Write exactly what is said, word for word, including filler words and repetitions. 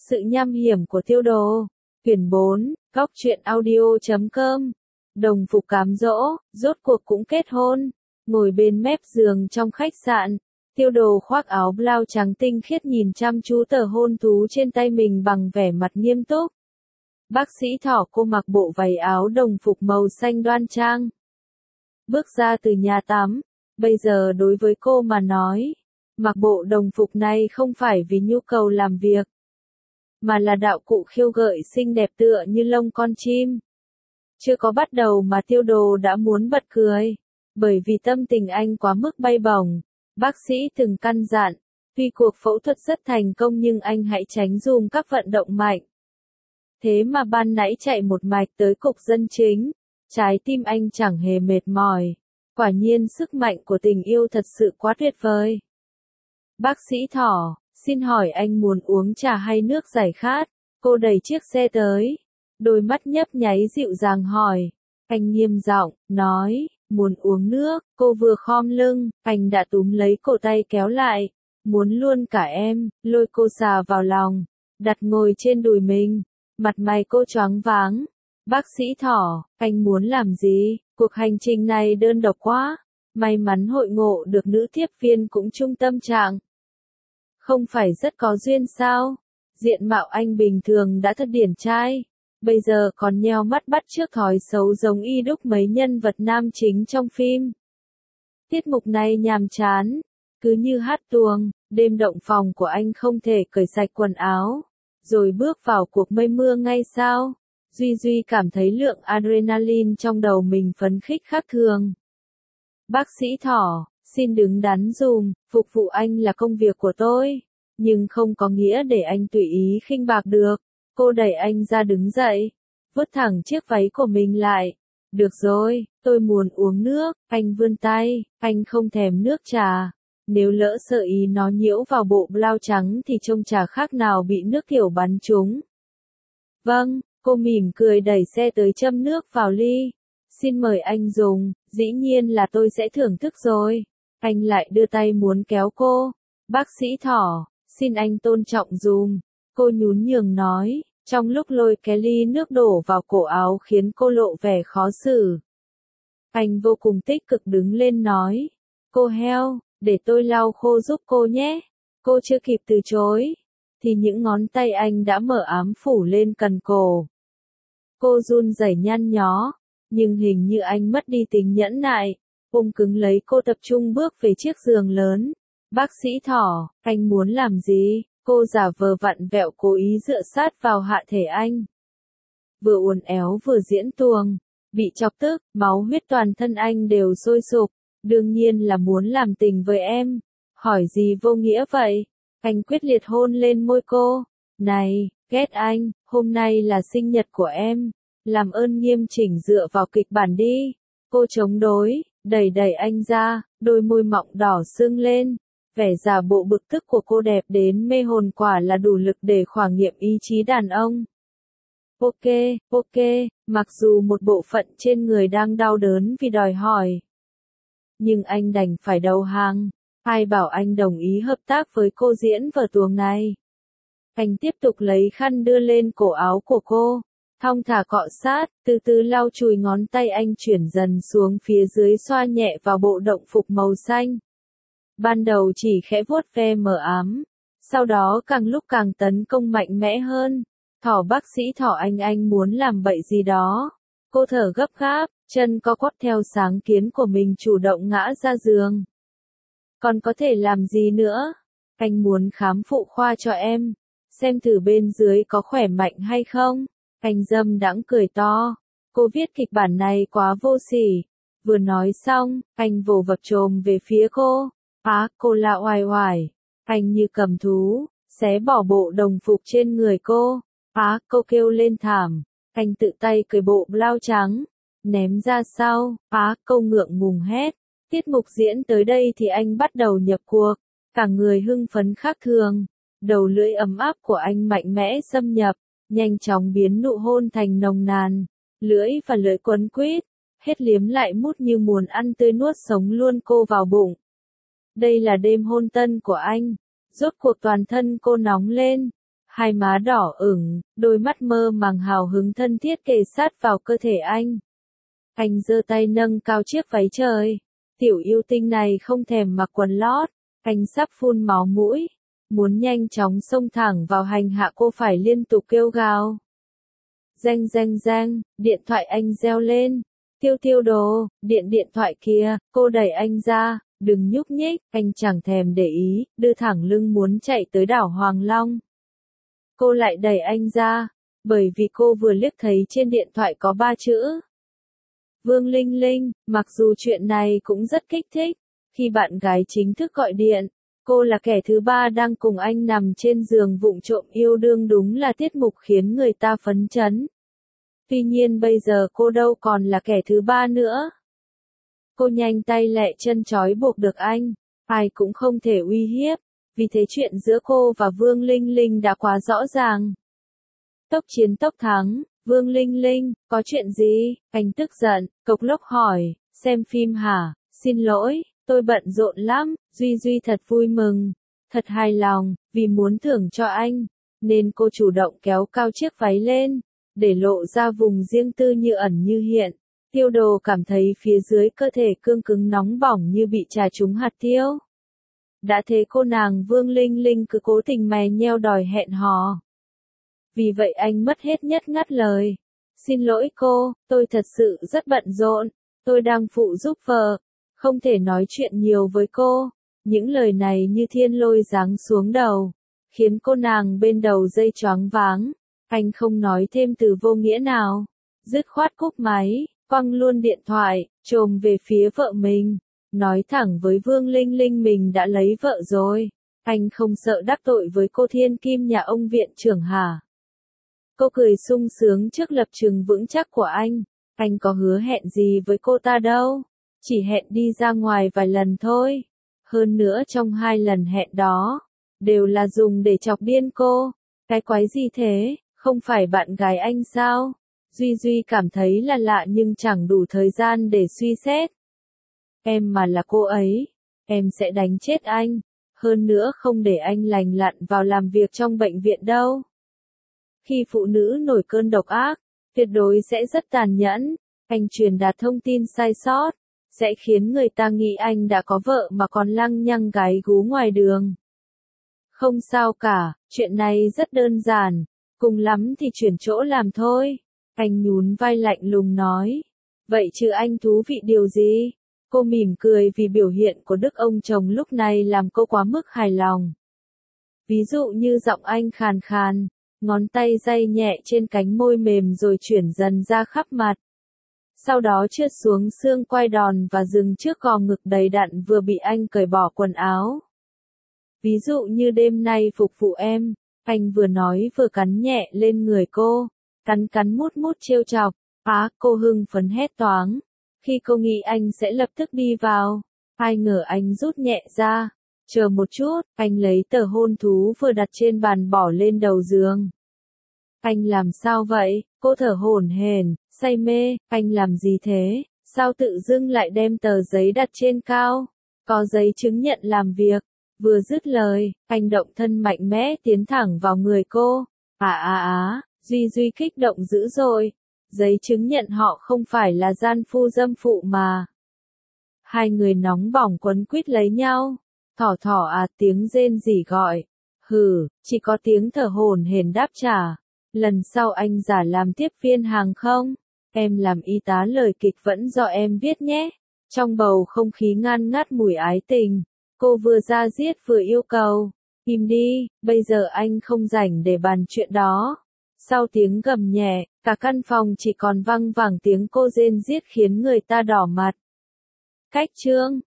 Sự nham hiểm của tiêu đồ. Quyển bốn, góc truyện audio chấm com. Đồng phục cám dỗ, rốt cuộc cũng kết hôn. Ngồi bên mép giường trong khách sạn, tiêu đồ khoác áo blau trắng tinh khiết nhìn chăm chú tờ hôn thú trên tay mình bằng vẻ mặt nghiêm túc. Bác sĩ Thỏ cô mặc bộ váy áo đồng phục màu xanh đoan trang. Bước ra từ nhà tắm, bây giờ đối với cô mà nói, mặc bộ đồng phục này không phải vì nhu cầu làm việc, mà là đạo cụ khiêu gợi xinh đẹp tựa như lông con chim. Chưa có bắt đầu mà tiêu đồ đã muốn bật cười, bởi vì tâm tình anh quá mức bay bổng. Bác sĩ từng căn dặn, tuy cuộc phẫu thuật rất thành công nhưng anh hãy tránh dùng các vận động mạnh. Thế mà ban nãy chạy một mạch tới cục dân chính, trái tim anh chẳng hề mệt mỏi. Quả nhiên sức mạnh của tình yêu thật sự quá tuyệt vời. Bác sĩ Thỏ, xin hỏi anh muốn uống trà hay nước giải khát? Cô đẩy chiếc xe tới, đôi mắt nhấp nháy dịu dàng hỏi. Anh nghiêm giọng, nói, muốn uống nước. Cô vừa khom lưng, anh đã túm lấy cổ tay kéo lại, muốn luôn cả em, lôi cô xà vào lòng, đặt ngồi trên đùi mình. Mặt mày cô choáng váng. Bác sĩ Thỏ, anh muốn làm gì? Cuộc hành trình này đơn độc quá. May mắn hội ngộ được nữ tiếp viên cũng chung tâm trạng. Không phải rất có duyên sao? Diện mạo anh bình thường đã thật điển trai, bây giờ còn nheo mắt bắt chước thói xấu giống y đúc mấy nhân vật nam chính trong phim. Tiết mục này nhàm chán, cứ như hát tuồng. Đêm động phòng của anh không thể cởi sạch quần áo, rồi bước vào cuộc mây mưa ngay sao? Duy Duy cảm thấy lượng adrenaline trong đầu mình phấn khích khác thường. Bác sĩ Thỏ, xin đứng đắn dùm, phục vụ anh là công việc của tôi, nhưng không có nghĩa để anh tùy ý khinh bạc được. Cô đẩy anh ra đứng dậy, vứt thẳng chiếc váy của mình lại. Được rồi, tôi muốn uống nước. Anh vươn tay, anh không thèm nước trà. Nếu lỡ sợ ý nó nhiễu vào bộ blau trắng thì trông chả khác nào bị nước tiểu bắn trúng. Vâng, cô mỉm cười đẩy xe tới châm nước vào ly. Xin mời anh dùng, dĩ nhiên là tôi sẽ thưởng thức rồi. Anh lại đưa tay muốn kéo cô. Bác sĩ Thỏ, xin anh tôn trọng dùm. Cô nhún nhường nói, trong lúc lôi cái ly nước đổ vào cổ áo khiến cô lộ vẻ khó xử. Anh vô cùng tích cực đứng lên nói, cô heo, để tôi lau khô giúp cô nhé. Cô chưa kịp từ chối, thì những ngón tay anh đã mở ám phủ lên cần cổ. Cô run rẩy nhăn nhó, nhưng hình như anh mất đi tính nhẫn nại, ôm cứng lấy cô tập trung bước về chiếc giường lớn. Bác sĩ Thỏ, anh muốn làm gì? Cô giả vờ vặn vẹo cố ý dựa sát vào hạ thể anh. Vừa uốn éo vừa diễn tuồng, bị chọc tức, máu huyết toàn thân anh đều sôi sục. Đương nhiên là muốn làm tình với em. Hỏi gì vô nghĩa vậy? Anh quyết liệt hôn lên môi cô. Này, ghét anh, hôm nay là sinh nhật của em. Làm ơn nghiêm chỉnh dựa vào kịch bản đi. Cô chống đối, đẩy đẩy anh ra, đôi môi mọng đỏ sưng lên. Vẻ giả bộ bực tức của cô đẹp đến mê hồn, quả là đủ lực để khảo nghiệm ý chí đàn ông. Ok, ok, mặc dù một bộ phận trên người đang đau đớn vì đòi hỏi, nhưng anh đành phải đầu hàng. Ai bảo anh đồng ý hợp tác với cô diễn vở tuồng này? Anh tiếp tục lấy khăn đưa lên cổ áo của cô, thong thả cọ sát, từ từ lau chùi ngón tay anh chuyển dần xuống phía dưới xoa nhẹ vào bộ động phục màu xanh. Ban đầu chỉ khẽ vuốt ve mờ ám, sau đó càng lúc càng tấn công mạnh mẽ hơn. Thỏ bác sĩ Thỏ, anh anh muốn làm bậy gì đó. Cô thở gấp gáp, chân co quắp theo sáng kiến của mình chủ động ngã ra giường. Còn có thể làm gì nữa? Anh muốn khám phụ khoa cho em, xem thử bên dưới có khỏe mạnh hay không. Anh dâm đãng cười to. Cô viết kịch bản này quá vô sỉ. Vừa nói xong, anh vồ vập chồm về phía cô. Á, cô la oai oải. Anh như cầm thú, xé bỏ bộ đồng phục trên người cô. Á, cô kêu lên thảm. Anh tự tay cởi bộ blau trắng, ném ra sau. Á, cô ngượng ngùng hét. Tiết mục diễn tới đây thì anh bắt đầu nhập cuộc. Cả người hưng phấn khác thường. Đầu lưỡi ấm áp của anh mạnh mẽ xâm nhập, nhanh chóng biến nụ hôn thành nồng nàn. Lưỡi và lưỡi quấn quýt, hết liếm lại mút như muốn ăn tươi nuốt sống luôn cô vào bụng. Đây là đêm hôn tân của anh. Rốt cuộc toàn thân cô nóng lên. Hai má đỏ ửng, đôi mắt mơ màng hào hứng thân thiết kề sát vào cơ thể anh. Anh giơ tay nâng cao chiếc váy trời. Tiểu yêu tinh này không thèm mặc quần lót. Anh sắp phun máu mũi. Muốn nhanh chóng xông thẳng vào hành hạ cô phải liên tục kêu gào. Reng reng reng, điện thoại anh reo lên. Tiêu tiêu đồ, điện điện thoại kia, cô đẩy anh ra, đừng nhúc nhích, anh chẳng thèm để ý, đưa thẳng lưng muốn chạy tới đảo Hoàng Long. Cô lại đẩy anh ra, bởi vì cô vừa liếc thấy trên điện thoại có ba chữ. Vương Linh Linh, mặc dù chuyện này cũng rất kích thích, khi bạn gái chính thức gọi điện, cô là kẻ thứ ba đang cùng anh nằm trên giường vụng trộm yêu đương đúng là tiết mục khiến người ta phấn chấn. Tuy nhiên bây giờ cô đâu còn là kẻ thứ ba nữa. Cô nhanh tay lẹ chân trói buộc được anh, ai cũng không thể uy hiếp, vì thế chuyện giữa cô và Vương Linh Linh đã quá rõ ràng. Tốc chiến tốc thắng, Vương Linh Linh, có chuyện gì? Anh tức giận, cộc lốc hỏi, xem phim hả? Xin lỗi, tôi bận rộn lắm, Duy Duy thật vui mừng, thật hài lòng, vì muốn thưởng cho anh, nên cô chủ động kéo cao chiếc váy lên, để lộ ra vùng riêng tư như ẩn như hiện. Tiêu đồ cảm thấy phía dưới cơ thể cương cứng nóng bỏng như bị trà trúng hạt tiêu. Đã thế cô nàng Vương Linh Linh cứ cố tình mè nheo đòi hẹn hò. Vì vậy anh mất hết nhất ngắt lời. Xin lỗi cô, tôi thật sự rất bận rộn, tôi đang phụ giúp vợ, không thể nói chuyện nhiều với cô. Những lời này như thiên lôi giáng xuống đầu, khiến cô nàng bên đầu dây choáng váng. Anh không nói thêm từ vô nghĩa nào, dứt khoát cúp máy, quăng luôn điện thoại, chồm về phía vợ mình, nói thẳng với Vương Linh Linh mình đã lấy vợ rồi. Anh không sợ đắc tội với cô thiên kim nhà ông viện trưởng hả? Cô cười sung sướng trước lập trường vững chắc của anh. Anh có hứa hẹn gì với cô ta đâu, chỉ hẹn đi ra ngoài vài lần thôi. Hơn nữa trong hai lần hẹn đó, đều là dùng để chọc điên cô. Cái quái gì thế, không phải bạn gái anh sao? Duy Duy cảm thấy là lạ nhưng chẳng đủ thời gian để suy xét. Em mà là cô ấy, em sẽ đánh chết anh. Hơn nữa không để anh lành lặn vào làm việc trong bệnh viện đâu. Khi phụ nữ nổi cơn độc ác, tuyệt đối sẽ rất tàn nhẫn. Anh truyền đạt thông tin sai sót, sẽ khiến người ta nghĩ anh đã có vợ mà còn lăng nhăng gái gú ngoài đường. Không sao cả, chuyện này rất đơn giản, cùng lắm thì chuyển chỗ làm thôi. Anh nhún vai lạnh lùng nói. Vậy chứ anh thú vị điều gì? Cô mỉm cười vì biểu hiện của Đức ông chồng lúc này làm cô quá mức hài lòng. Ví dụ như giọng anh khàn khàn, ngón tay day nhẹ trên cánh môi mềm rồi chuyển dần ra khắp mặt. Sau đó trượt xuống xương quai đòn và dừng trước gò ngực đầy đặn vừa bị anh cởi bỏ quần áo. Ví dụ như đêm nay phục vụ em, anh vừa nói vừa cắn nhẹ lên người cô, cắn cắn mút mút trêu chọc. Á, cô hưng phấn hét toáng. Khi cô nghĩ anh sẽ lập tức đi vào, ai ngờ anh rút nhẹ ra. Chờ một chút, anh lấy tờ hôn thú vừa đặt trên bàn bỏ lên đầu giường. Anh làm sao vậy? Cô thở hổn hển, say mê, anh làm gì thế? Sao tự dưng lại đem tờ giấy đặt trên cao? Có giấy chứng nhận làm việc. Vừa dứt lời, anh động thân mạnh mẽ tiến thẳng vào người cô. À à à, Duy Duy kích động dữ dội. Giấy chứng nhận họ không phải là gian phu dâm phụ mà. Hai người nóng bỏng quấn quýt lấy nhau. Thỏ thỏ à, tiếng rên rỉ gọi. Hừ, chỉ có tiếng thở hổn hển đáp trả. Lần sau anh giả làm tiếp viên hàng không, em làm y tá lời kịch vẫn do em viết nhé. Trong bầu không khí ngăn ngắt mùi ái tình, cô vừa ra diết vừa yêu cầu. Im đi, bây giờ anh không rảnh để bàn chuyện đó. Sau tiếng gầm nhẹ, cả căn phòng chỉ còn văng vẳng tiếng cô rên giết khiến người ta đỏ mặt. Cách chương